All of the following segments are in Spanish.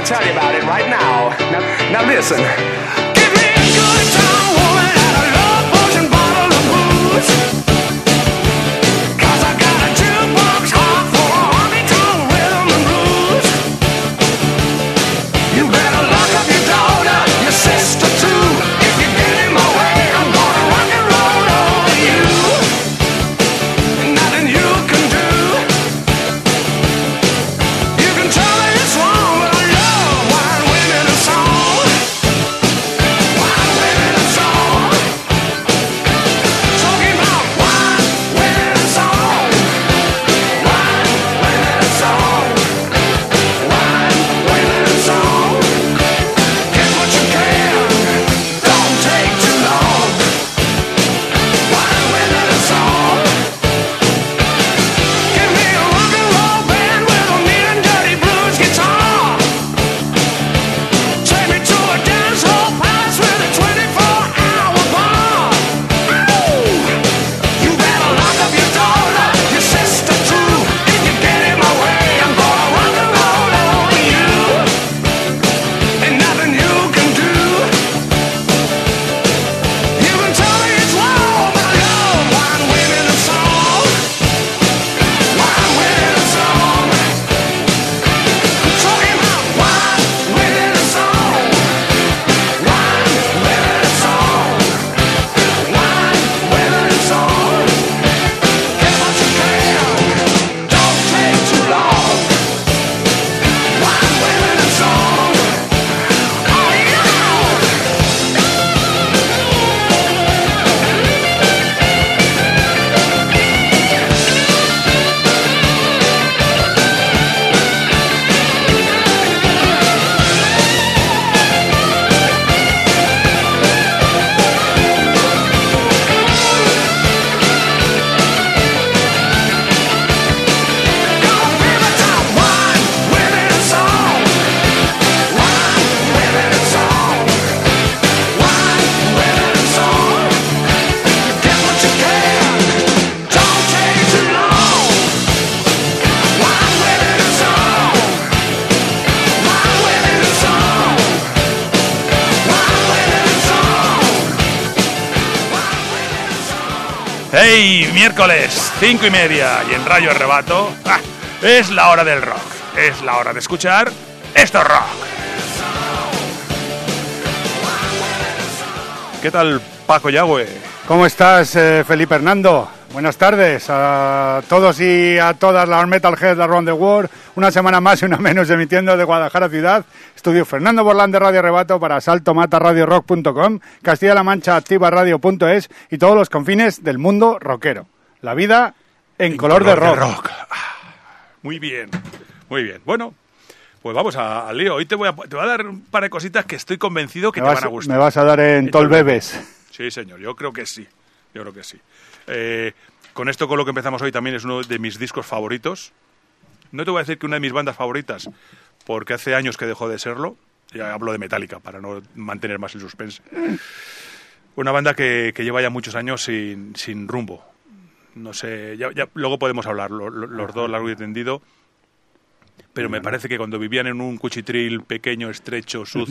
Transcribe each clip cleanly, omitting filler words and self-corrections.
gonna tell you about it right now. Now listen. Give me a good time, woman, and a love potion bottle of booze. 'Cause I got a jukebox heart for a honky-tonk rhythm and blues. You better lock up your daughter, your sister too. If you get in my way, I'm gonna rock and roll over you. Nothing you can do. You can tell me it's wrong, but I love wine, women, and song. Wine, women, and song. Talking about wine, women, and song. Wine, women, and song. Wine, women, and song. Get what you can, don't take too long. Wine, women, and song. Give me a rock and roll band with a mean and dirty blues guitar. Take me to a dance hall palace with a 24-hour bar. Ooh, you better lock up your daughter, your sister too. If you get in my way, I'm gonna rock and roll over you. Ain't nothing you can do. You can tell me it's wrong, but I love wine, women, and song. Wine, women, and song. I'm talking about wine, women, and song. Wine, women, and song. Wine, women, and song. Get what you can, don't take too long. Wine, women, and song. Oh yeah. ¡Hey! Miércoles, 5:30 y en Radio Arrebato. Es la hora del rock. Es la hora de escuchar esto es rock. ¿Qué tal, Paco Yagüe? ¿Cómo estás, Felipe Hernando? Buenas tardes a todos y a todas las Metalheads around the world. Una semana más y una menos emitiendo de Guadalajara ciudad. Estudio Fernando Borlán de Radio Arrebato para saltomataradiorock.com, Castilla-La Mancha activaradio.es y todos los confines del mundo rockero. La vida en color de rock. Muy bien, muy bien. Bueno, pues vamos al lío. Hoy te voy a dar un par de cositas que estoy convencido que te van a gustar. Me vas a dar en Tolbebes. Sí, señor, yo creo que sí. Con esto, con lo que empezamos hoy, también es uno de mis discos favoritos. No te voy a decir que una de mis bandas favoritas, porque hace años que dejó de serlo. Ya hablo de Metallica, para no mantener más el suspense. Una banda que lleva ya muchos años sin rumbo. No sé, ya luego podemos hablar los dos largo y tendido. Pero me parece que cuando vivían en un cuchitril pequeño, estrecho, sucio...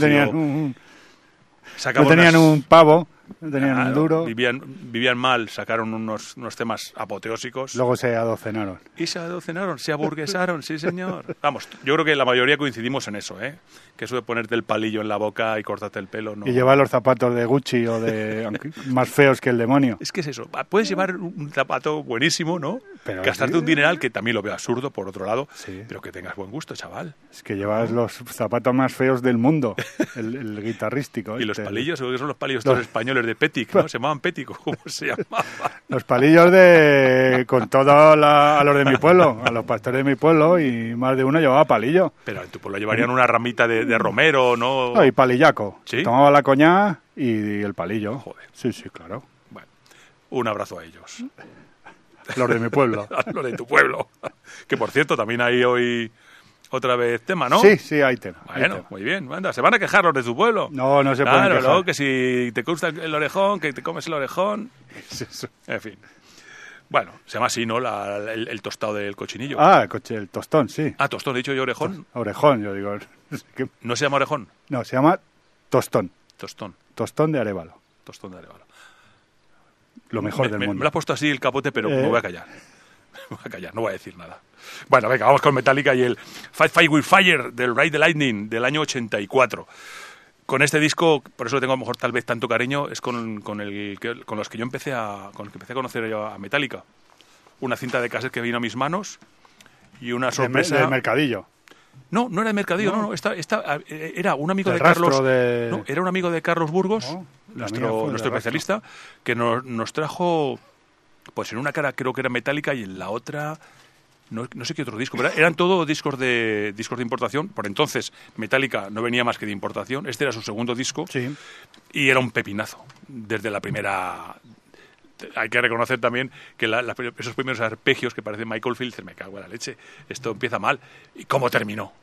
No tenían un pavo, no tenían un duro. Vivían mal, sacaron unos temas apoteósicos. Luego se adocenaron. Y se adocenaron, se aburguesaron, sí señor. Vamos, yo creo que la mayoría coincidimos en eso, ¿eh? Que eso de ponerte el palillo en la boca y cortarte el pelo, ¿no? Y llevar los zapatos de Gucci o de más feos que el demonio. Es que es eso, puedes llevar un zapato buenísimo, ¿no? Pero gastarte un dineral, que también lo veo absurdo, por otro lado, sí. Pero que tengas buen gusto, chaval. Es que llevas los zapatos más feos del mundo, el guitarrístico. Y los palillos, seguro que son los palillos todos españoles de Petic, ¿no? Se llamaban Petic, ¿cómo se llamaban? Los palillos con todo a los de mi pueblo, a los pastores de mi pueblo, y más de uno llevaba palillo. Pero en tu pueblo llevarían una ramita de romero, ¿no? No, y palillaco. ¿Sí? Tomaba la coña y el palillo. Joder. Sí, claro. Bueno, un abrazo a ellos. Los de mi pueblo. Los de tu pueblo. Que, por cierto, también hay hoy otra vez tema, ¿no? Sí, hay tema. Bueno, muy bien. Anda, ¿se van a quejar los de tu pueblo? No se pueden quejar. Claro, que si te gusta el orejón, que te comes el orejón. Es eso. En fin. Bueno, se llama así, ¿no? El tostado del cochinillo. Ah, el tostón, sí. Ah, tostón, he dicho yo orejón. Orejón, yo digo. ¿No se llama orejón? No, se llama tostón. Tostón. Tostón de Arévalo. Tostón de Arévalo. Lo mejor del mundo. Me lo has puesto así el capote, pero me voy a callar. Me voy a callar, no voy a decir nada. Bueno, venga, vamos con Metallica y el Fight with Fire del Ride the Lightning del año 84. Con este disco, por eso le tengo a lo mejor tal vez tanto cariño, es con los que yo empecé a conocer a Metallica. Una cinta de cassette que vino a mis manos y una sorpresa. Del mercadillo. No, no era de mercadillo, no. Era un amigo El de Carlos. rastro de... No, era un amigo de Carlos Burgos, No, nuestro especialista, que nos trajo, pues en una cara creo que era Metallica y en la otra no sé qué otro disco, pero eran todos discos de importación. Por entonces Metallica no venía más que de importación. Este era su segundo disco, Sí. y era un pepinazo desde la primera. Hay que reconocer también que esos primeros arpegios que parecen Michael Field, me cago en la leche, esto empieza mal. ¿Y cómo terminó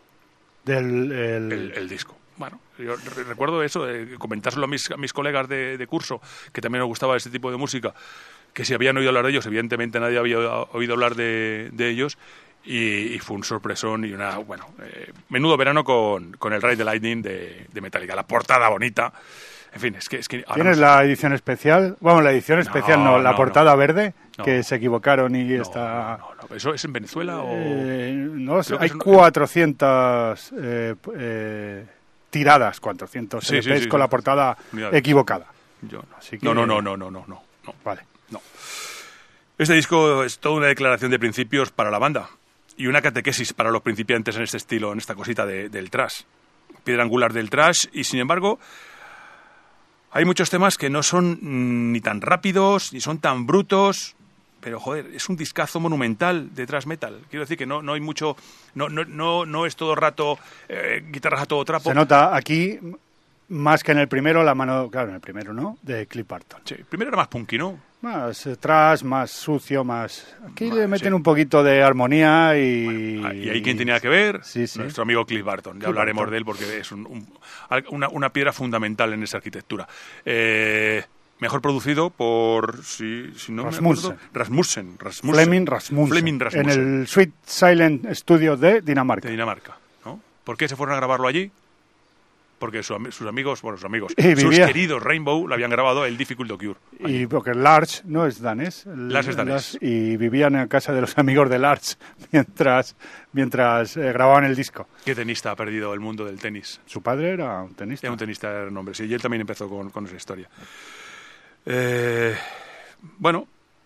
el disco? Bueno, yo recuerdo eso, comentárselo a mis colegas de curso, que también nos gustaba ese tipo de música, que si habían oído hablar de ellos, evidentemente nadie había oído hablar de ellos, y fue un sorpresón y menudo verano con el Ride the Lightning de Metallica. La portada bonita. En fin, es que ahora ¿Tienes la edición especial? Bueno, la edición especial la portada verde, que se equivocaron y está... No. ¿Eso es en Venezuela o...? No lo sé, hay que 400 tiradas, 400 Sí, LPs sí, con la portada equivocada. Yo no. Así que- No. Vale. No. Este disco es toda una declaración de principios para la banda y una catequesis para los principiantes en este estilo, en esta cosita del thrash. Piedra angular del thrash, y sin embargo hay muchos temas que no son ni tan rápidos ni son tan brutos, pero joder, es un discazo monumental de thrash metal. Quiero decir que no hay mucho, no es todo rato guitarras a todo trapo. Se nota aquí, más que en el primero, la mano, claro, en el primero, ¿no? De Cliff Burton. Sí, primero era más punky, ¿no? Más trash, más sucio, más... Aquí le meten sí. un poquito de armonía y... Y ahí quien tenía que ver, Sí, sí. nuestro amigo Cliff Burton. Ya Cliff hablaremos Burton. de él porque es una piedra fundamental en esa arquitectura. Mejor producido por, si no Rasmussen. me acuerdo, Rasmussen. Fleming Rasmussen. Fleming Rasmussen. En el Sweet Silent Studio de Dinamarca. De Dinamarca, ¿no? ¿Por qué se fueron a grabarlo allí? Porque sus amigos, Y sus vivía- queridos Rainbow lo habían grabado el Difficult to Cure. Y porque Lars no es danés. Lars es danés. Y vivían en casa de los amigos de Lars mientras grababan el disco. ¿Qué tenista ha perdido el mundo del tenis? Su padre era un tenista. Era un tenista de nombre, sí, y él también empezó con esa historia. Bueno,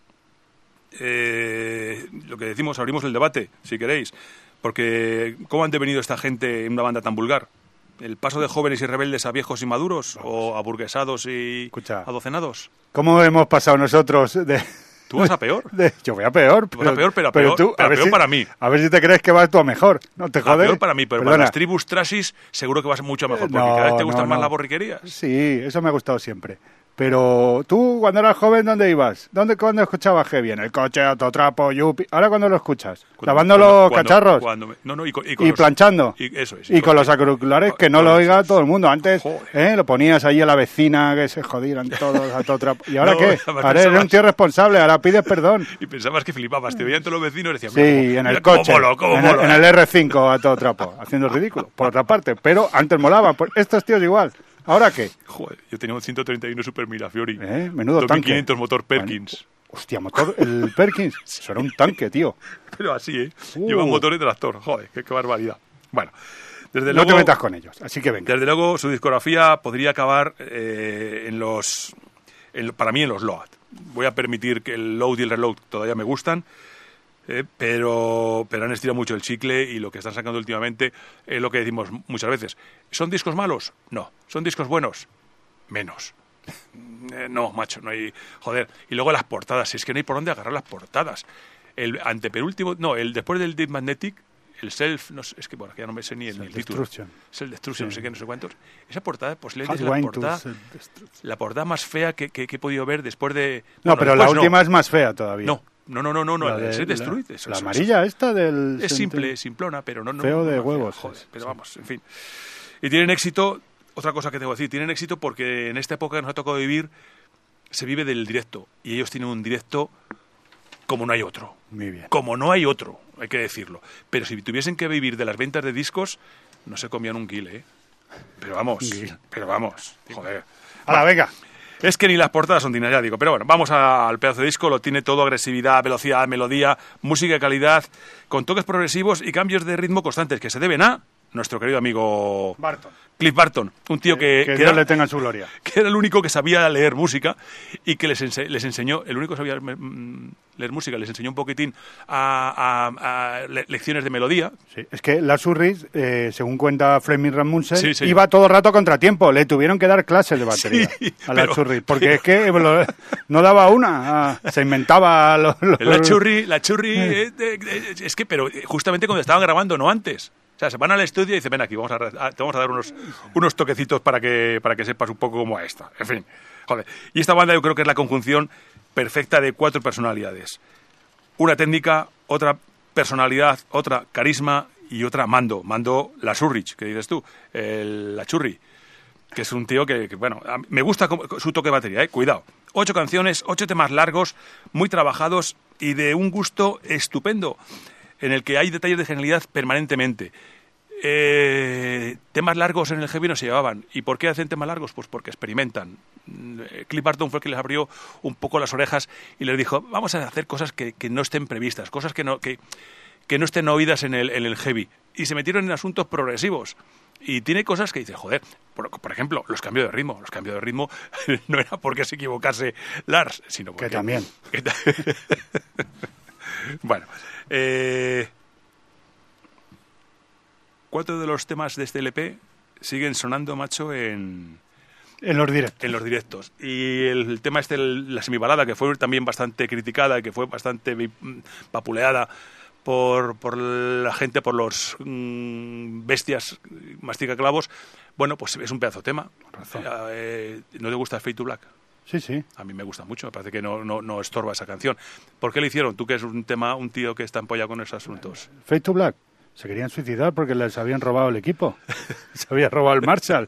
lo que decimos, abrimos el debate, si queréis, porque ¿cómo han devenido esta gente en una banda tan vulgar? ¿El paso de jóvenes y rebeldes a viejos y maduros? ¿O aburguesados y Escucha. adocenados? ¿Cómo hemos pasado nosotros de... ¿Tú vas a peor? Yo voy a peor. Tú vas a peor, pero peor- tú, pero a ver peor para mí. A ver si te crees que vas tú a mejor. No te A jodes. peor para mí, pero Perdona. para las tribus trashis seguro que vas mucho mejor, porque No, cada vez te gustan no, más no. las borriquerías. Sí, eso me ha gustado siempre. Pero tú, cuando eras joven, ¿dónde ibas? ¿Cuándo escuchabas heavy? En el coche, autotrapo, yupi. ¿Ahora cuándo lo escuchas? ¿Lavando los cacharros? Y Planchando. Y eso es. Y con los auriculares, que no lo oiga todo el mundo. Antes Joder. lo ponías ahí a la vecina, que se jodieran todos a todo trapo. ¿Y ahora No, qué? además Ahora eres pensabas- un tío responsable, ahora pides perdón. Y pensabas que flipabas, te veían todos los vecinos y decían, Sí, mira, en el mira coche, cómo en, molo, en el R5 a todo trapo, haciendo el ridículo, por otra parte. Pero antes molaba, pues estos tíos igual. ¿Ahora qué? Joder, yo tenía un 131 Super Mirafiori. Menudo 2500 tanque. motor Perkins. Hostia, motor, el Perkins. Eso era un tanque, tío. Pero así, ¿eh? Lleva un motor de tractor. Joder, qué barbaridad. Bueno, desde No luego, te metas con ellos, así que venga. desde luego su discografía podría acabar para mí en los Load. Voy a permitir que el Load y el Reload todavía me gustan, pero han estirado mucho el chicle, y lo que están sacando últimamente es lo que decimos muchas veces. ¿Son discos malos? No. ¿Son discos buenos? Menos. No, macho, no hay... Joder. Y luego las portadas, si es que no hay por dónde agarrar las portadas. El antepenúltimo... No, el después del Deep Magnetic, el Self... No sé, es que, bueno, que ya no me sé ni el título. Destruction. Self Destruction, Sí. no sé qué, no sé cuántos. Esa portada, pues Hot es Wine to la portada más fea que he podido ver después de... No, bueno, pero la después última es más fea todavía. No, La el de- Self Destruct. eso- La eso- amarilla esta del... es simple, simplona, pero no... Feo de no, huevos, joder, es, pero sí. vamos, en fin. Y tienen éxito, otra cosa que tengo que decir, tienen éxito porque en esta época que nos ha tocado vivir, se vive del directo. Y ellos tienen un directo como no hay otro. Muy bien. Como no hay otro, hay que decirlo. Pero si tuviesen que vivir de las ventas de discos, no se comían un guile, ¿eh? Pero vamos, joder. ¡Hala, venga! Es que ni las portadas son dignas, ya digo. Pero bueno, vamos al pedazo de disco. Lo tiene todo: agresividad, velocidad, melodía, música de calidad, con toques progresivos y cambios de ritmo constantes que se deben a nuestro querido amigo Barton. Cliff Barton, un tío que Dios era, le tenga en su gloria. que era el único que sabía leer música y que les enseñó, el único que sabía leer música, les enseñó un poquitín a lecciones de melodía. Sí, es que Lars Ulrich, según cuenta Flemming Rasmussen, Sí, señor. iba todo el rato a contratiempo. Le tuvieron que dar clases de batería Sí, a Lars pero- Ulrich, porque es que no daba una. Se inventaba La churri, es que, pero justamente cuando estaban grabando, no antes. O sea, se van al estudio y dicen, ven aquí, te vamos a dar unos toquecitos para que sepas un poco cómo va esta. En fin, joder. Y esta banda yo creo que es la conjunción perfecta de 4 personalidades. Una técnica, otra personalidad, otra carisma y otra mando. Mando Lars Ulrich, que dices tú, la churri, que es un tío que, bueno, me gusta su toque de batería, cuidado. 8 canciones, 8 temas largos, muy trabajados y de un gusto estupendo, en el que hay detalles de genialidad permanentemente. Temas largos en el heavy no se llevaban. ¿Y por qué hacen temas largos? Pues porque experimentan. Cliff Barton fue el que les abrió un poco las orejas y les dijo, vamos a hacer cosas que no estén previstas, cosas que no estén oídas en el heavy. Y se metieron en asuntos progresivos. Y tiene cosas que dices, joder, por ejemplo, los cambios de ritmo. Los cambios de ritmo no era porque se equivocase Lars, sino porque... Que también. Bueno, 4 de los temas de este LP siguen sonando, macho, en los directos. en los directos. Y el tema la semibalada, que fue también bastante criticada y que fue bastante vapuleada por la gente, por los bestias masticaclavos, bueno, pues es un pedazo de tema. razón. ¿No te gusta Fade to Black? Sí, sí. A mí me gusta mucho, me parece que no estorba esa canción. ¿Por qué lo hicieron? Tú que es un tío que está empollado con esos asuntos. Fade to Black. Se querían suicidar porque les habían robado el equipo. Se había robado el Marshall.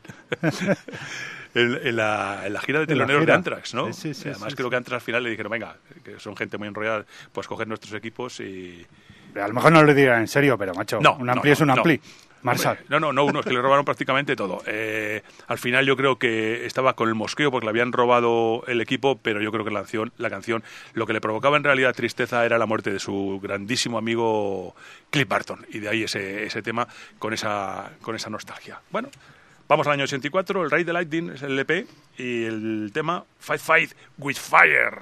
En la gira de teloneros gira. de Anthrax, ¿no? Sí, sí, Además sí, creo sí. que Anthrax al final le dijeron, venga, que son gente muy enrollada, pues coger nuestros equipos y... A lo mejor no lo diría en serio, pero macho, No, un no, ampli no, es un no. ampli. Marshall. Hombre, no, es que le robaron prácticamente todo. Al final yo creo que estaba con el mosqueo porque le habían robado el equipo, pero yo creo que la canción, lo que le provocaba en realidad tristeza era la muerte de su grandísimo amigo Cliff Barton. Y de ahí ese tema con esa nostalgia. Bueno, vamos al año 84, el Ride the Lightning es el EP y el tema Fight with Fire.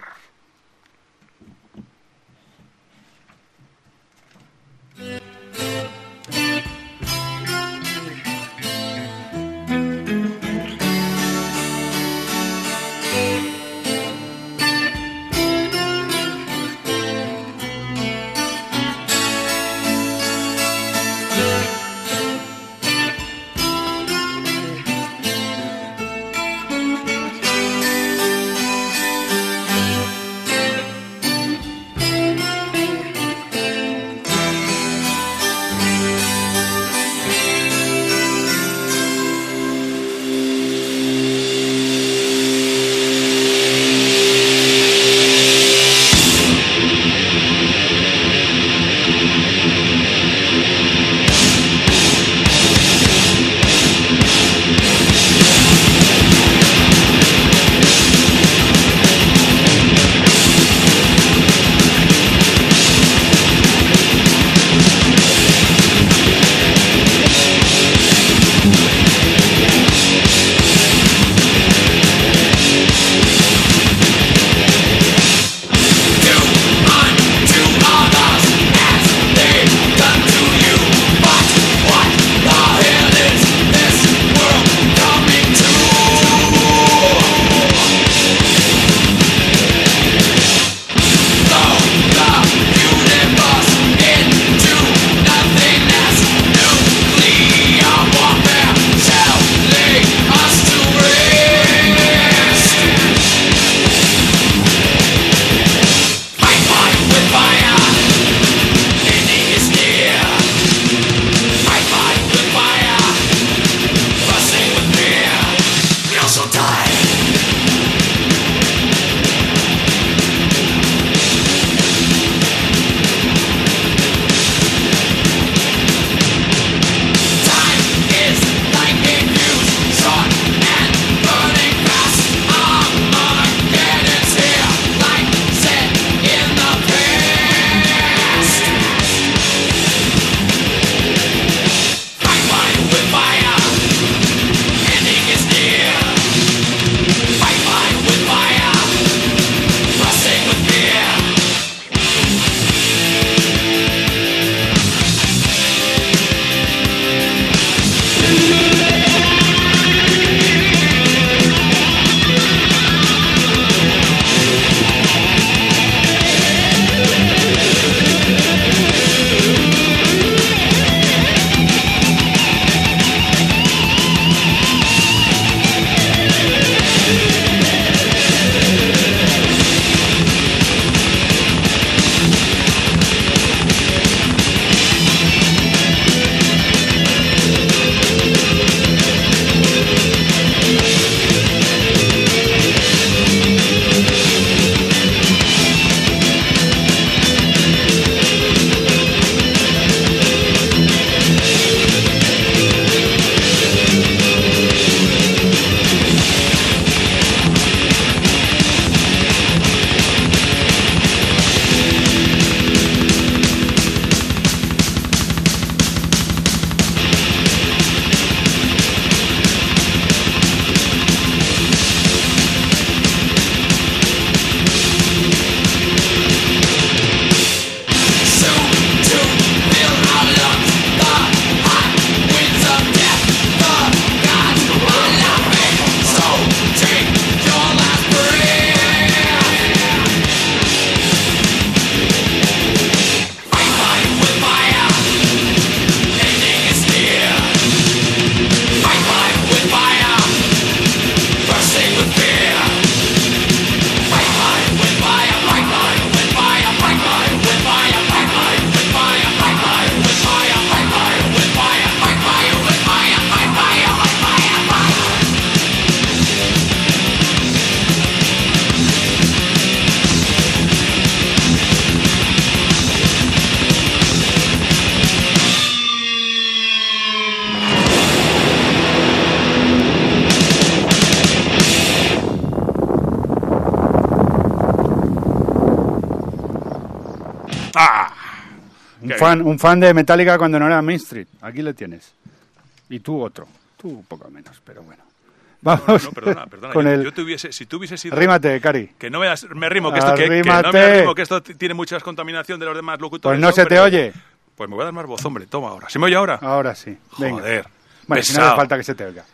Un fan de Metallica cuando no era Main Street. Aquí le tienes. Y tú otro. Tú un poco menos, pero bueno. Vamos. No, perdona. Con Si tú hubieses sido... Arrímate, Cari. Que no me arrimo, que esto que esto tiene mucha contaminación de los demás locutores. Pues no se te oye. Pues me voy a dar más voz, hombre. Toma ahora. ¿Se me oye ahora? Ahora sí. Venga. Joder. Bueno, si no hace falta que se te oiga.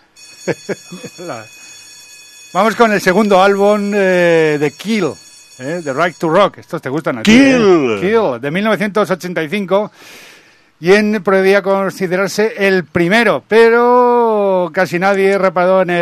Vamos con el segundo álbum de Kill, The Right to Rock. Estos te gustan a ti. Kill, de 1985. Y podría considerarse el primero, pero casi nadie reparó en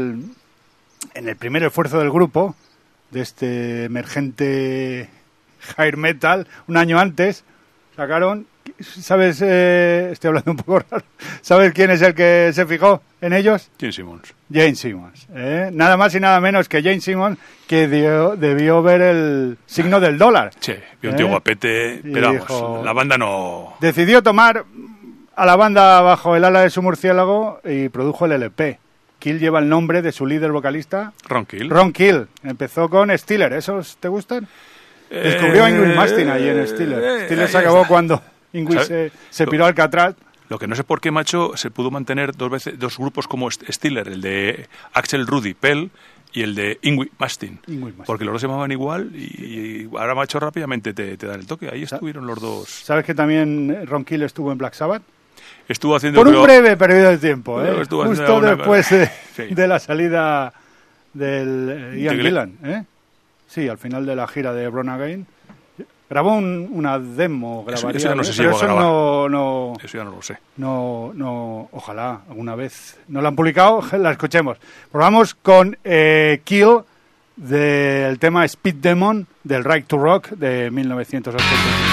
el primer esfuerzo del grupo, de este emergente hair metal. Un año antes sacaron, ¿sabes? Estoy hablando un poco raro. ¿Sabes quién es el que se fijó en ellos? Gene Simmons. Jane Simmons. Nada más y nada menos que Jane Simmons, que debió ver el signo del dólar. Sí, vio un tío guapete, pero dijo, vamos, la banda no... Decidió tomar a la banda bajo el ala de su murciélago y produjo el LP. Kill lleva el nombre de su líder vocalista, Ron Kill. Ron Kill. Empezó con Steeler. ¿Esos te gustan? Descubrió a Ingrid Mastin allí en Steeler. Steeler se acabó cuando Ingrid se piró al Alcatraz. Lo que no sé por qué, macho, se pudo mantener dos grupos como Steeler, el de Axel Rudi Pell y el de Ingrid Mastin. Porque los dos se llamaban igual y ahora, macho, rápidamente te dan el toque. Ahí estuvieron los dos. ¿Sabes que también Ron Kill estuvo en Black Sabbath? Estuvo haciendo... Por un breve periodo de tiempo, justo después sí, de la salida del Ian Gillan. Sí, al final de la gira de Born Again. Grabó una demo, grabaría. Eso ya no sé si pero llegó a grabar. Eso ya no lo sé. No, ojalá alguna vez no la han publicado, la escuchemos. Pues vamos con Kill, del tema Speed Demon, del Right to Rock de 1985.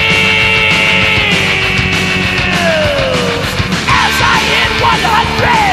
As I hit 100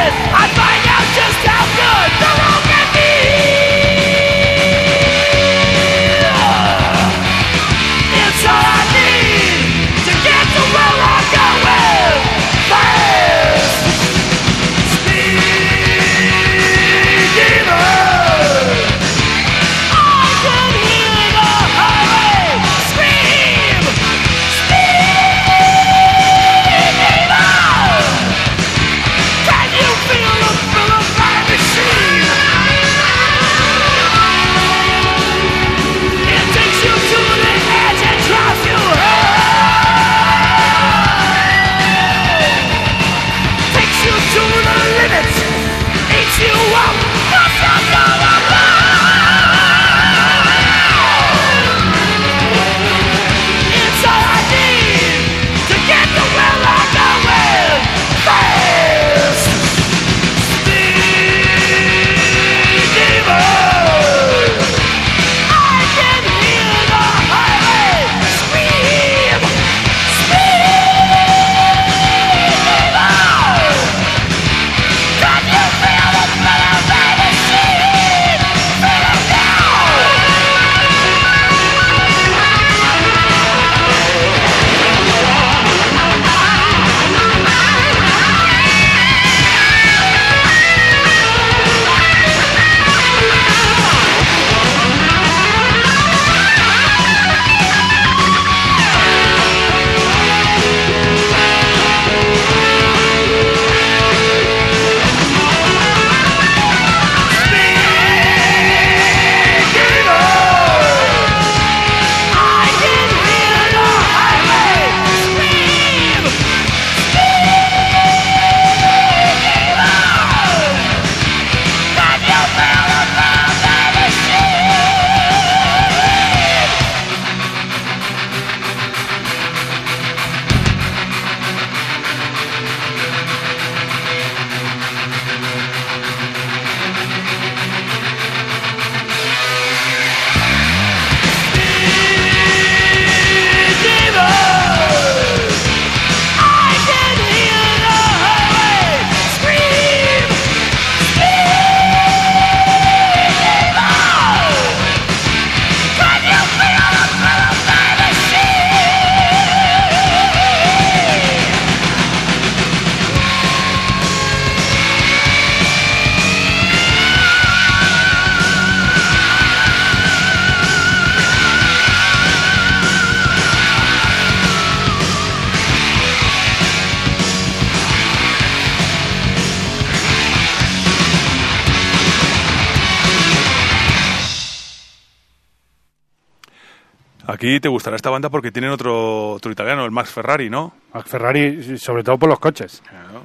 Aquí te gustará esta banda porque tienen otro italiano, el Max Ferrari, ¿no? Max Ferrari, sobre todo por los coches. Claro,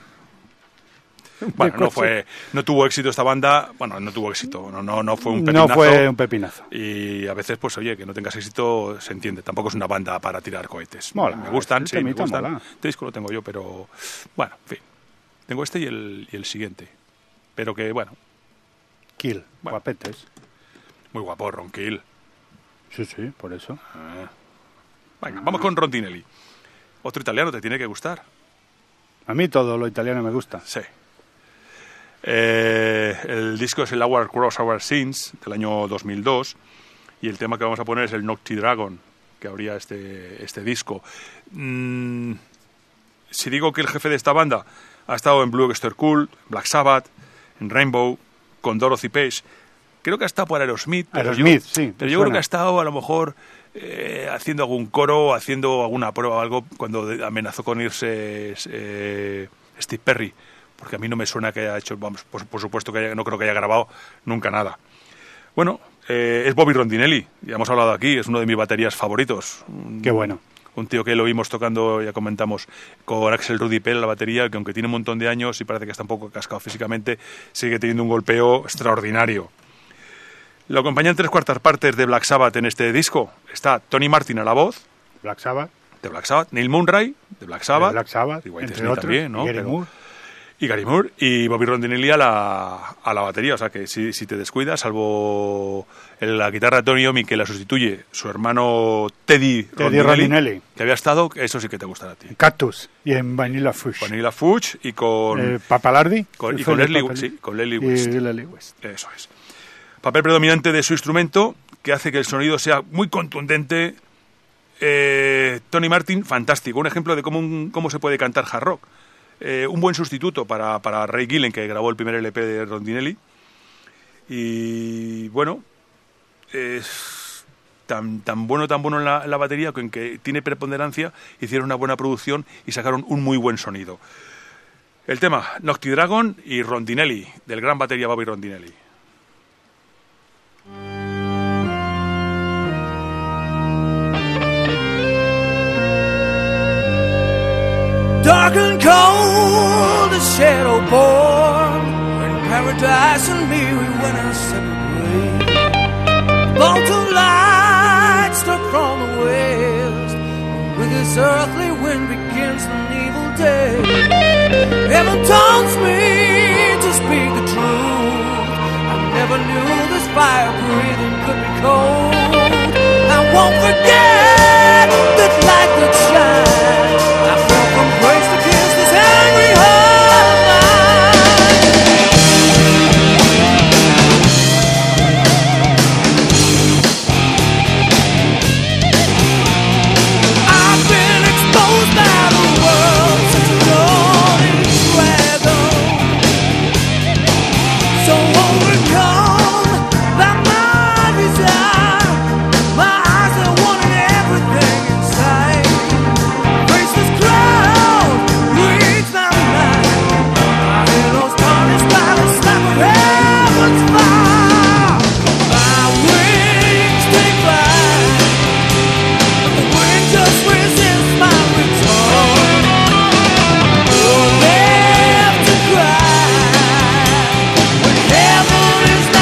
bueno, no tuvo éxito esta banda. Bueno, no tuvo éxito, no fue un pepinazo. No fue un pepinazo. Y a veces, pues oye, que no tengas éxito se entiende. Tampoco es una banda para tirar cohetes. Mola, me gustan, sí, me gustan. Mola. Este disco lo tengo yo, pero bueno, en fin. Tengo este y el siguiente. Pero que, bueno. Kill, bueno, guapetes. Muy guapo, Ron Kill. Sí, por eso. Venga, vamos con Rondinelli. Otro italiano te tiene que gustar. A mí todo lo italiano me gusta. Sí. El disco es el Our Cross Our Sins del año 2002 y el tema que vamos a poner es el Nocti Dragon que abría este disco. Si digo que el jefe de esta banda ha estado en Blue Oyster Cult, Black Sabbath, en Rainbow, con Dorothy Page, creo que ha estado por Aerosmith. Pero yo creo que ha estado a lo mejor haciendo algún coro, haciendo alguna prueba o algo cuando amenazó con irse Steve Perry. Porque a mí no me suena que haya hecho, vamos, por supuesto que no creo que haya grabado nunca nada. Bueno, es Bobby Rondinelli, ya hemos hablado aquí, es uno de mis baterías favoritos. Qué bueno. Un tío que lo vimos tocando, ya comentamos, con Axel Rudy Pell, la batería, que aunque tiene un montón de años y parece que está un poco cascado físicamente, sigue teniendo un golpeo extraordinario. Lo acompañan 3/4 partes de Black Sabbath en este disco. Está Tony Martin a la voz. Black Sabbath. De Black Sabbath. Neil Munray, de Black Sabbath. Y White entre Snake otros, también, ¿no? Gary Moore. Y Gary Moore y Bobby Rondinelli a la batería. O sea que si te descuidas, salvo la guitarra de Tony Iommi, que la sustituye su hermano Teddy Rondinelli, que había estado, eso sí que te gustará a ti. Cactus y en Vanilla Fudge. Vanilla Fudge y con... Papalardi. Y con Leslie West. Y Leslie West. Eso es. Papel predominante de su instrumento, que hace que el sonido sea muy contundente. Tony Martin, fantástico. Un ejemplo de cómo se puede cantar hard rock. Un buen sustituto para Ray Gillen, que grabó el primer LP de Rondinelli. Y bueno, es tan bueno en la batería que tiene preponderancia. Hicieron una buena producción y sacaron un muy buen sonido. El tema, Nocti Dragon y Rondinelli, del gran batería Bobby Rondinelli. Dark and cold, the shadow born. When paradise and me, we went our separate ways. Bolt of light struck from the west. With this earthly wind begins an evil day. Heaven taunts me to speak the truth. I never knew this fire breathing could be cold. I won't forget that light that shines. I fell from grace to kiss this angry heart of mine. I've been exposed by the world, such a lonely dragon. So overcome by my desire, my eyes are wanting everything inside. Graceless crowd reads my mind. My halo's tarnished by the slap of heaven's fire. My wings take flight, but the wind just resists my return. You're left to cry when heaven is not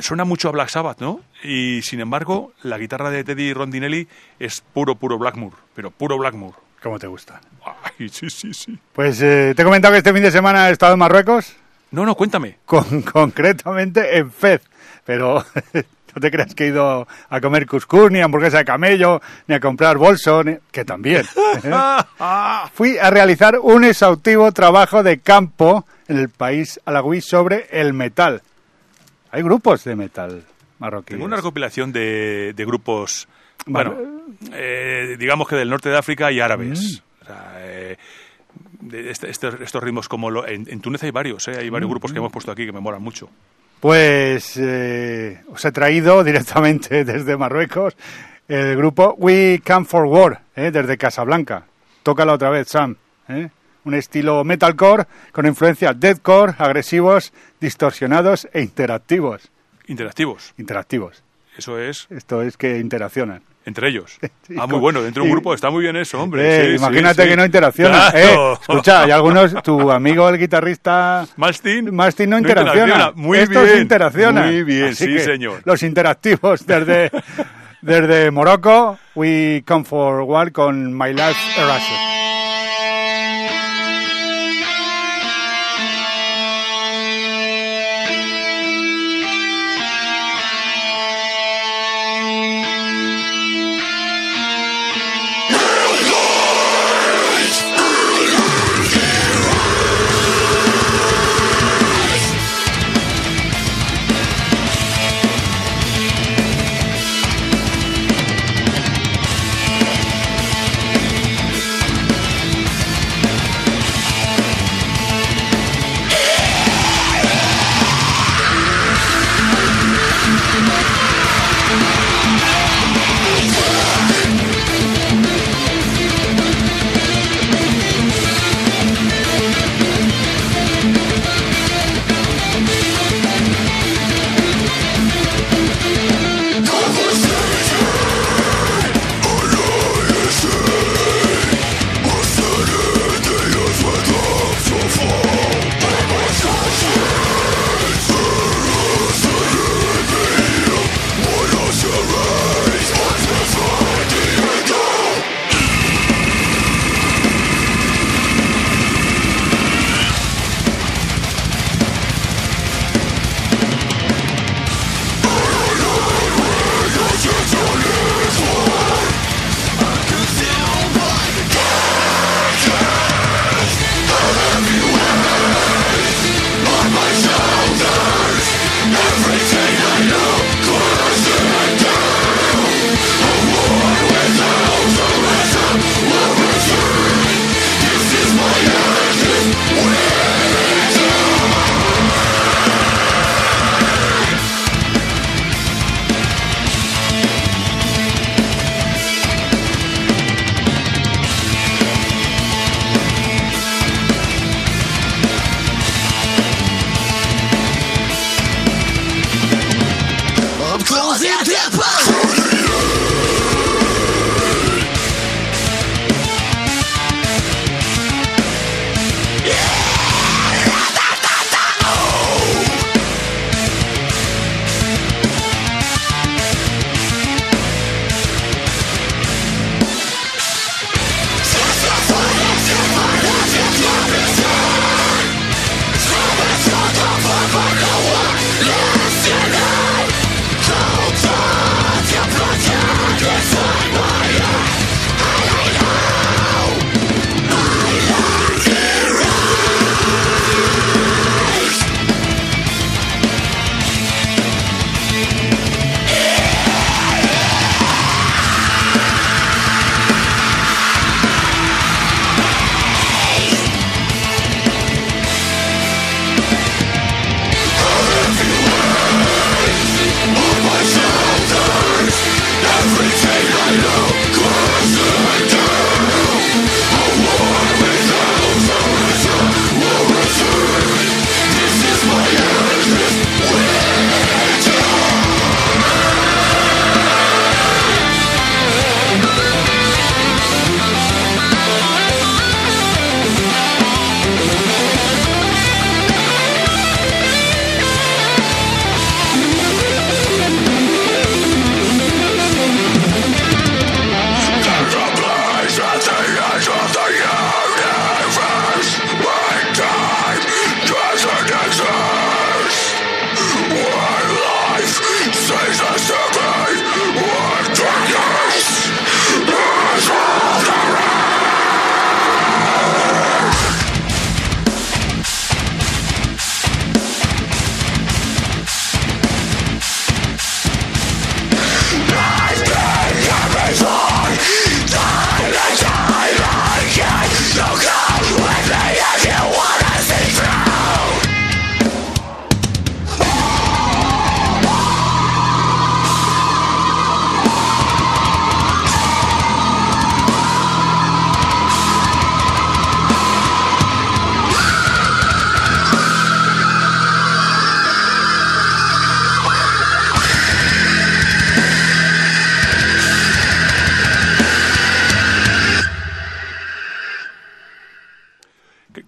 suena mucho a Black Sabbath, ¿no? Y sin embargo, la guitarra de Teddy Rondinelli es puro Blackmore, pero puro Blackmore. ¿Cómo te gustan? Ay, sí. Pues te he comentado que este fin de semana he estado en Marruecos, No, cuéntame. concretamente en Fez, pero no te creas que he ido a comer cuscús, ni hamburguesa de camello, ni a comprar bolso, que también. Fui a realizar un exhaustivo trabajo de campo en el país alauí sobre el metal. Hay grupos de metal marroquíes. Tengo una recopilación de grupos, bueno, digamos que del norte de África y árabes. O sea, de estos ritmos como en Túnez hay varios, hay varios grupos que hemos puesto aquí que me molan mucho. Pues os he traído directamente desde Marruecos el grupo We Come For War, desde Casablanca. Tócala otra vez, Sam. Un estilo metalcore con influencias deathcore, agresivos, distorsionados e interactivos. Interactivos. Eso es. Esto es que interaccionan. Entre ellos. Sí, muy bueno. Dentro de un grupo está muy bien eso, hombre. Imagínate que no interaccionan. Claro. Escucha, hay algunos, tu amigo el guitarrista Malstin no interacciona. Estos interaccionan. Muy bien, así sí, que señor. Los interactivos desde Morocco, We Come For War con My Life Erased.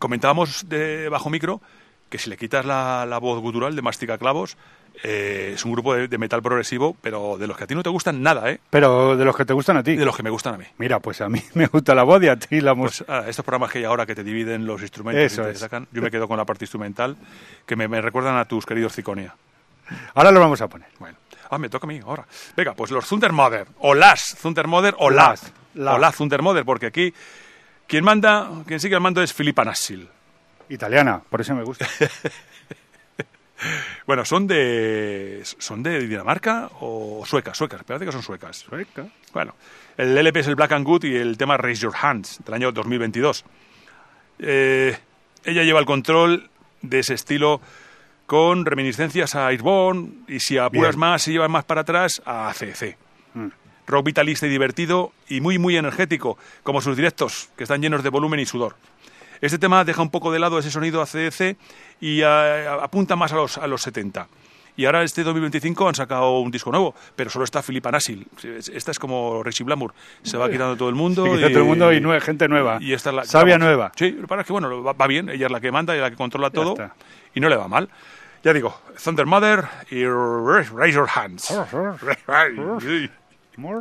comentábamos de bajo micro que si le quitas la voz gutural de Mastica Clavos, es un grupo de metal progresivo, pero de los que a ti no te gustan nada, ¿eh? Pero de los que te gustan a ti. De los que me gustan a mí. Mira, pues a mí me gusta la voz y a ti la música. Pues, estos programas que hay ahora que te dividen los instrumentos Eso y te es. sacan, yo me quedo con la parte instrumental, que me recuerdan a tus queridos Ziconia. Ahora lo vamos a poner. Bueno, me toca a mí ahora. Venga, pues los Thunder Mother, o las Thunder Mother, o las Thunder Mother, porque aquí quien sigue al mando es Philippa Nassil. Italiana, por eso me gusta. Bueno, son de Dinamarca o suecas, parece que son suecas. Sueca. Bueno, el LP es el Black and Good y el tema Raise Your Hands, del año 2022. Ella lleva el control de ese estilo con reminiscencias a Airborne y si apuras más, si llevas más para atrás, a ACDC. Rock vitalista y divertido y muy, muy energético, como sus directos, que están llenos de volumen y sudor. Este tema deja un poco de lado ese sonido ACDC y apunta más a los 70. Y ahora este 2025 han sacado un disco nuevo, pero solo está Philippa Nassil. Esta es como Richie Blackmore. Se va quitando todo el mundo. Se quita todo el mundo y gente nueva. Y esta es la sabia nueva. Sí, lo que pasa es que bueno, va bien. Ella es la que manda y la que controla todo. Y no le va mal. Ya digo, Thunder Mother y Raise Your Hands. More.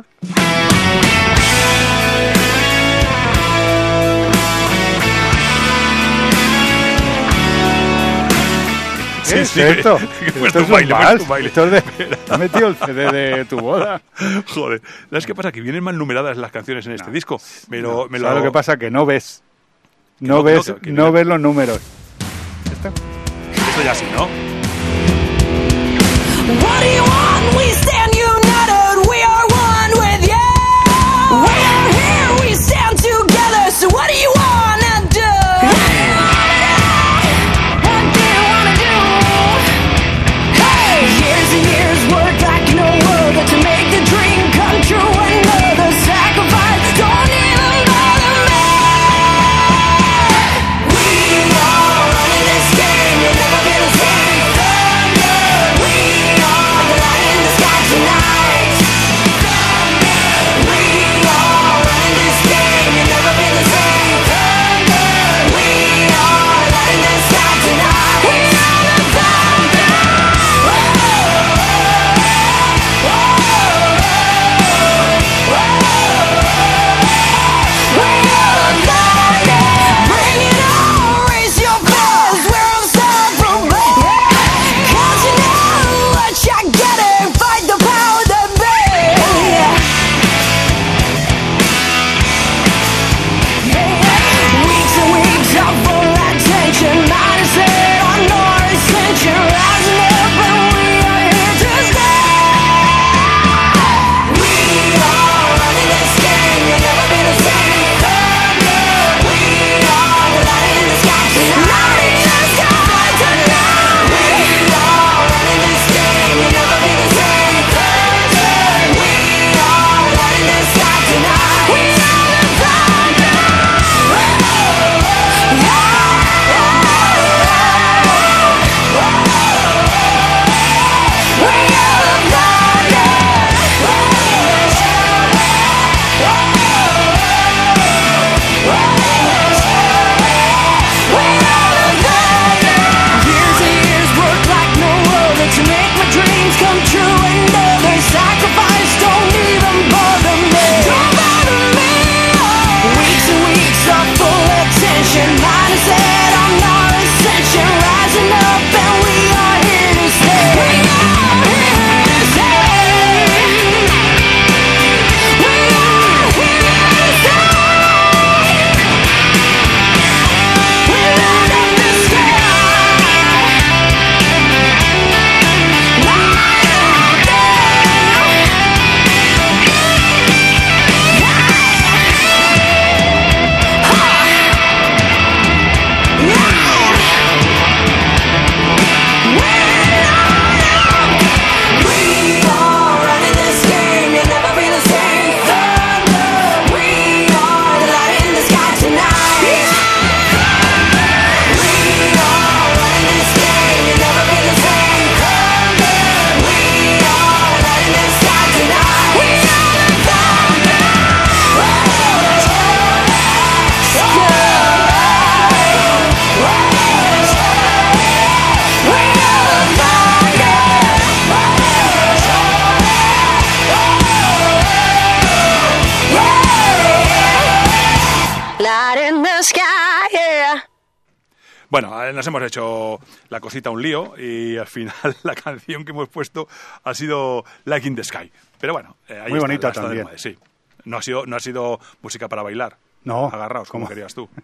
¿Qué es esto? Esto es un baile. Esto es ¿Has metido el CD de tu boda? Joder, ¿sabes qué pasa? Que vienen mal numeradas las canciones en este disco. ¿Sabes lo que pasa? Que no ves. No ves los números. Esto ya sí, ¿no? What do you want? We stand united. We are one with you. We are here. We stand together. So what do you wanna do? What do you wanna do? Hey, years and years worked like no other to make the dream come true. Another sacrifice. Don't even bother me. We are running this game. You'll never be the same. We are the light in the sky. Bueno, nos hemos hecho la cosita un lío y al final la canción que hemos puesto ha sido Like in the Sky. Pero bueno, ahí muy está, bonita también. Sí. No ha sido música para bailar. No. Agarraos, como ¿Cómo? querías tú.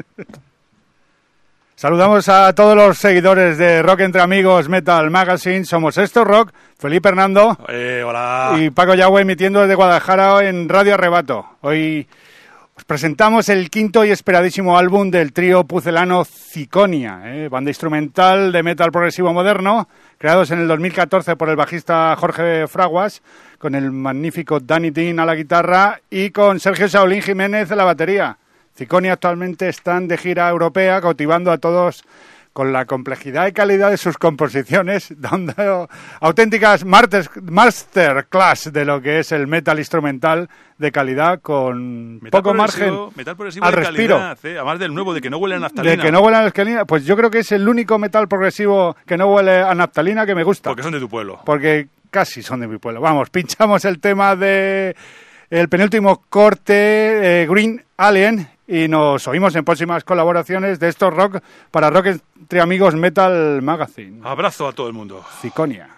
Saludamos a todos los seguidores de Rock Entre Amigos Metal Magazine. Somos Esto Rock, Felipe Hernando Hola. y Paco Yagüe, emitiendo desde Guadalajara en Radio Arrebato. Hoy os presentamos el quinto y esperadísimo álbum del trío pucelano Ciconia, banda instrumental de metal progresivo moderno, creados en el 2014 por el bajista Jorge Fraguas, con el magnífico Danny Dean a la guitarra y con Sergio Saulín Jiménez a la batería. Ciconia actualmente están de gira europea, cautivando a todos con la complejidad y calidad de sus composiciones, dando auténticas masterclass de lo que es el metal instrumental de calidad, con Metal poco margen metal progresivo al de respiro. calidad, además del nuevo, de que no huele a naftalina. De que no huele a naftalina, pues yo creo que es el único metal progresivo que no huele a naftalina que me gusta. Porque son de tu pueblo. Porque casi son de mi pueblo. Vamos, pinchamos el tema de el penúltimo corte, Green Alien, y nos oímos en próximas colaboraciones de estos rock para Rock Entre Amigos Metal Magazine. Abrazo a todo el mundo. Ciconia.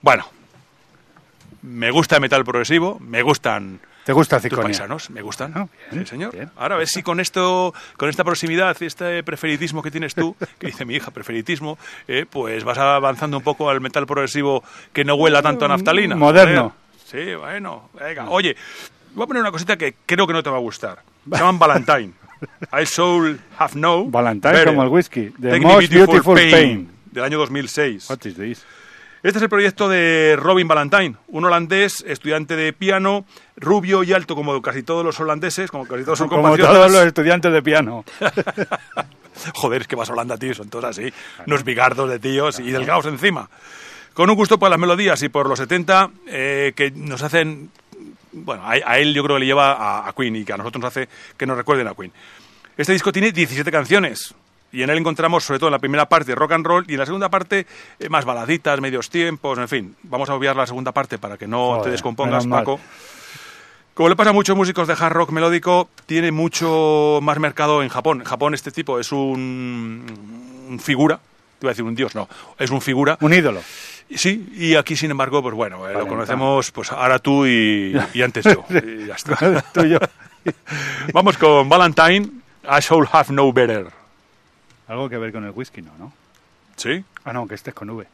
Bueno, me gusta el metal progresivo, me gustan ¿Te gusta tus Ciconia? paisanos, me gustan. Ah, bien, Sí, señor. bien. Ahora a ver si con esto, con esta proximidad, este preferitismo que tienes tú, que dice mi hija, preferitismo, pues vas avanzando un poco al metal progresivo que no huela tanto a naftalina. Moderno. Joder. Sí, bueno, venga. Oye, voy a poner una cosita que creo que no te va a gustar. Se llaman Valentine. I Shall Have No Valentine Better. como el whisky. The Take Me Most Beautiful Pain. del año 2006. What is this? Este es el proyecto de Robin Valentine, un holandés, estudiante de piano, rubio y alto como casi todos los holandeses, como casi todos sus Como compatriotas. todos los estudiantes de piano. Joder, es que vas a Holanda, tío, son todos así, unos bigardos de tíos y delgados encima. Con un gusto por las melodías y por los 70 que nos hacen... Bueno, a él yo creo que le lleva a Queen y que a nosotros nos hace que nos recuerden a Queen. Este disco tiene 17 canciones y en él encontramos, sobre todo en la primera parte, rock and roll y en la segunda parte más baladitas, medios tiempos, en fin. Vamos a obviar la segunda parte para que no Joder, te descompongas, menos mal. Paco. Como le pasa a muchos músicos de hard rock melódico, tiene mucho más mercado en Japón. En Japón este tipo es un figura, te iba a decir un dios, no, es un figura. Un ídolo. Sí, y aquí, sin embargo, pues bueno, lo Valentine. conocemos pues ahora tú y antes yo. Y ya está. Tú y yo. Vamos con Valentine, I Shall Have No Better. Algo que ver con el whisky, ¿no? ¿Sí? Ah, no, que este es con V.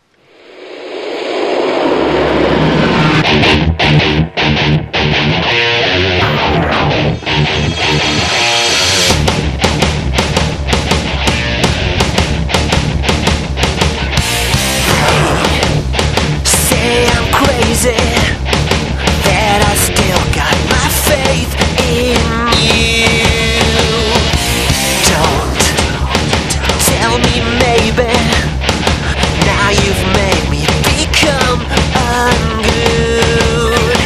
Say I'm crazy, that I still got my faith in you. Don't tell me maybe, now you've made me become unglued.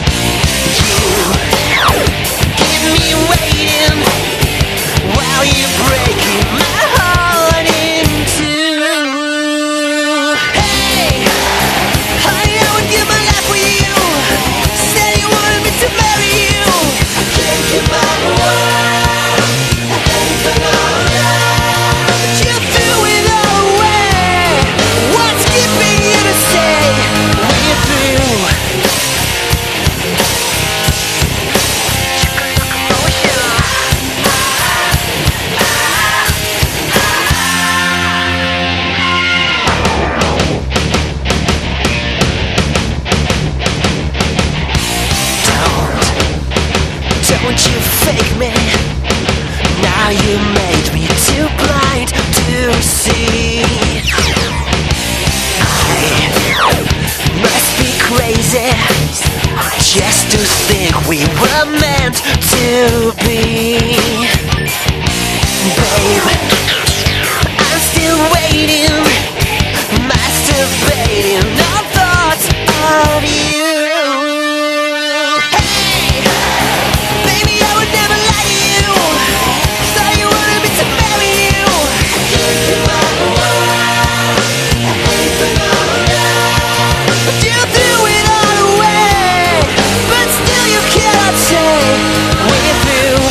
You keep me waiting while you're breaking my heart in two. Hey! Honey, I would give my life for you. Said you wanted me to marry you. Can't keep my word. Anything alright. But you threw it all away. What's keeping you to say we're through? Don't you fake me. Now you made me too blind to see. I must be crazy just to think we were meant to be. Babe, I'm still waiting, masturbating on thoughts of you. Hey! Baby, I would never lie to you. Thought you wanted me to marry you. Can't keep my word. Anything alright. But you threw it all away. But still you cannot say we're through.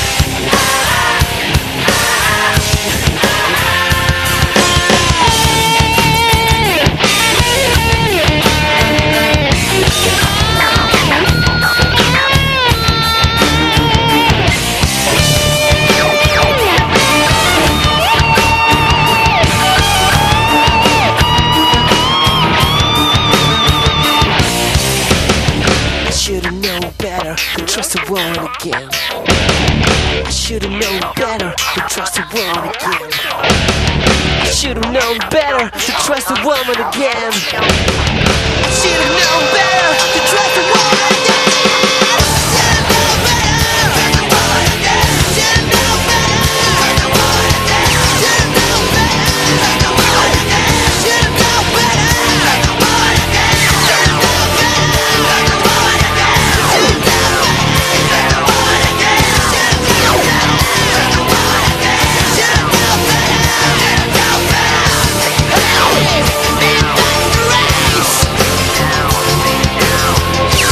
I should've known better than trust a woman again. I should've known better than trust a woman again. I should've known better than trust a woman again. I should've known better than trust a woman again. Should've known better. Should've known better. Should've known better. Should've known better. Should've known better. Hey!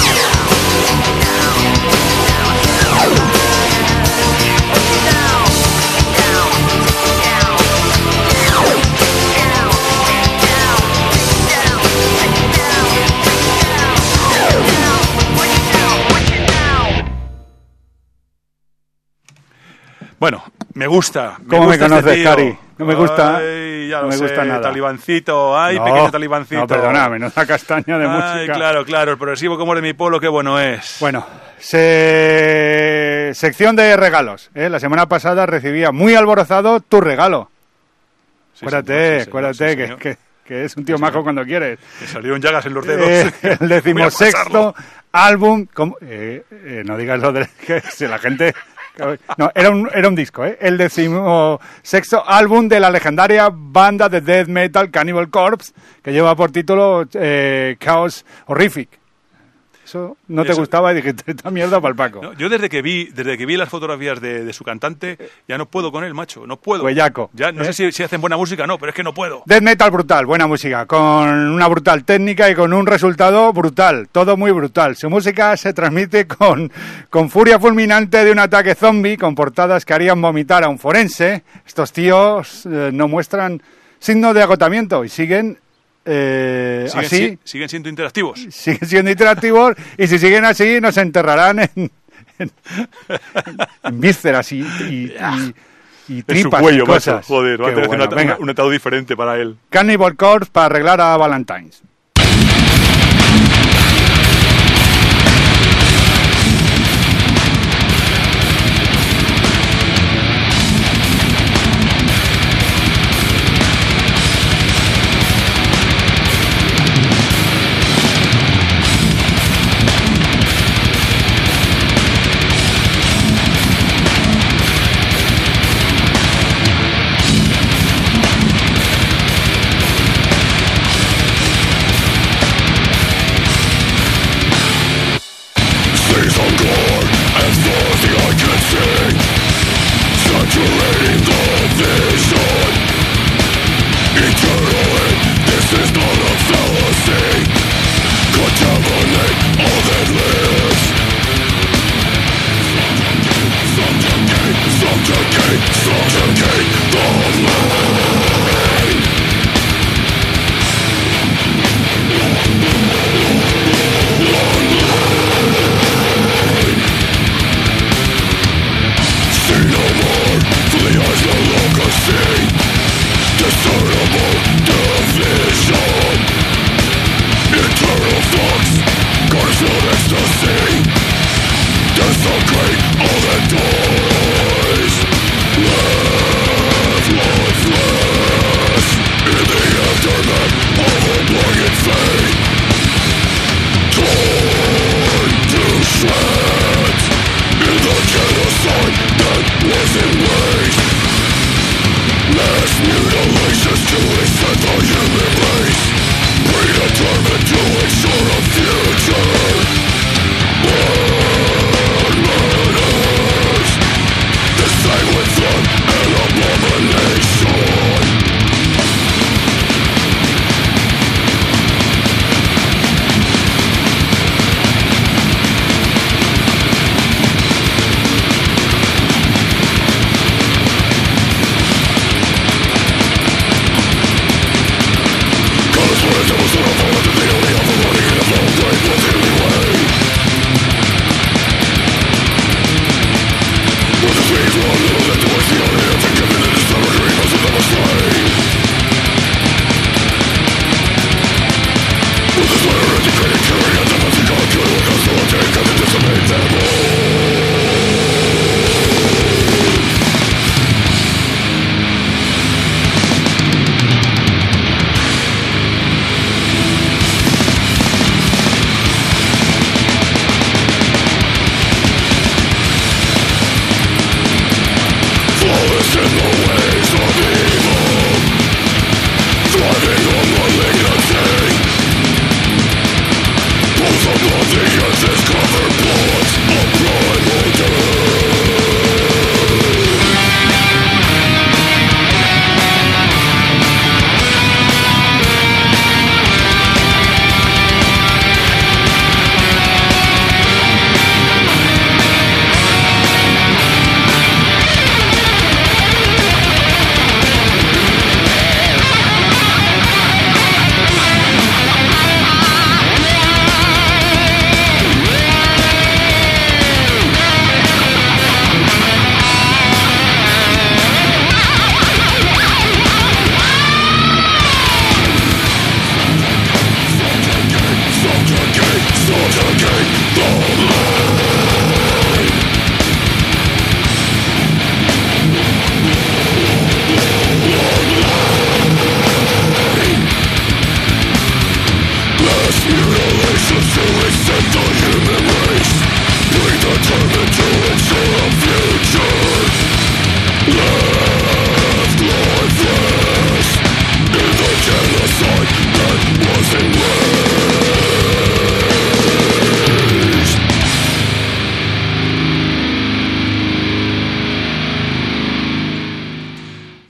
Bueno, me gusta. ¿Cómo me gusta conoces, tío. Cari? No me gusta. Ay, ya no lo me sé, gusta nada. Talibancito, ay, No, pequeño talibancito. No, perdóname, no da castaña de Ay, música. claro, el progresivo como de mi pueblo, qué bueno es. Bueno, sección de regalos. La semana pasada recibía muy alborozado tu regalo. Sí, Acuérdate, señor, sí, señor, sí, señor. que es un tío majo cuando quieres. Me salieron llagas en los dedos. El Voy a 16º pasarlo. álbum. No digas lo de que si la gente. No, era un disco, ¿eh? El 16º álbum de la legendaria banda de death metal Cannibal Corpse, que lleva por título Chaos Horrific. Eso no te Eso- gustaba y dijiste, esta mierda para el Paco. No, yo desde que vi las fotografías de su cantante, ya no puedo con él, macho, no puedo. Huellaco, Ya no ¿eh? sé si hacen buena música, no, pero es que no puedo. Death metal brutal, buena música, con una brutal técnica y con un resultado brutal, todo muy brutal. Su música se transmite con furia fulminante de un ataque zombie, con portadas que harían vomitar a un forense. Estos tíos no muestran signos de agotamiento y siguen así, Siguen siendo interactivos. siguen siendo interactivos y si siguen así nos enterrarán en vísceras y En su tripas cuello, y macho. cosas. Joder, va a Qué tener que bueno, hacer venga. un ataúd diferente para él. Cannibal Corpse para arreglar a Valentine's. Seas on guard as far as the eye can see, saturating the vision. Eternally, this is not a fallacy. Contaminate all that lives. Subjugate the mind. See no more, for the eyes no longer see. Discernible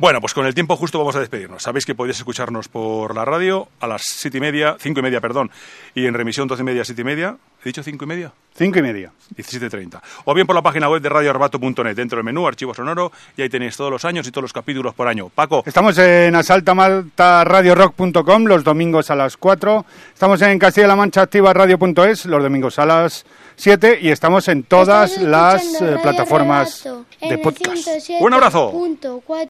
Bueno, pues con el tiempo justo vamos a despedirnos. Sabéis que podéis escucharnos por la radio a las 7:30, 5:30, perdón, y en remisión 12:30, 7:30. ¿He dicho 5:30? 5:30. 17:30. O bien por la página web de radioarbato.net, dentro del menú Archivo Sonoro, y ahí tenéis todos los años y todos los capítulos por año. Paco. Estamos en asaltamaltaradiorock.com los domingos a las 4. Estamos en Castilla-La Mancha Activa Radio.es los domingos a las 7 y estamos en todas las plataformas de podcast. Un abrazo.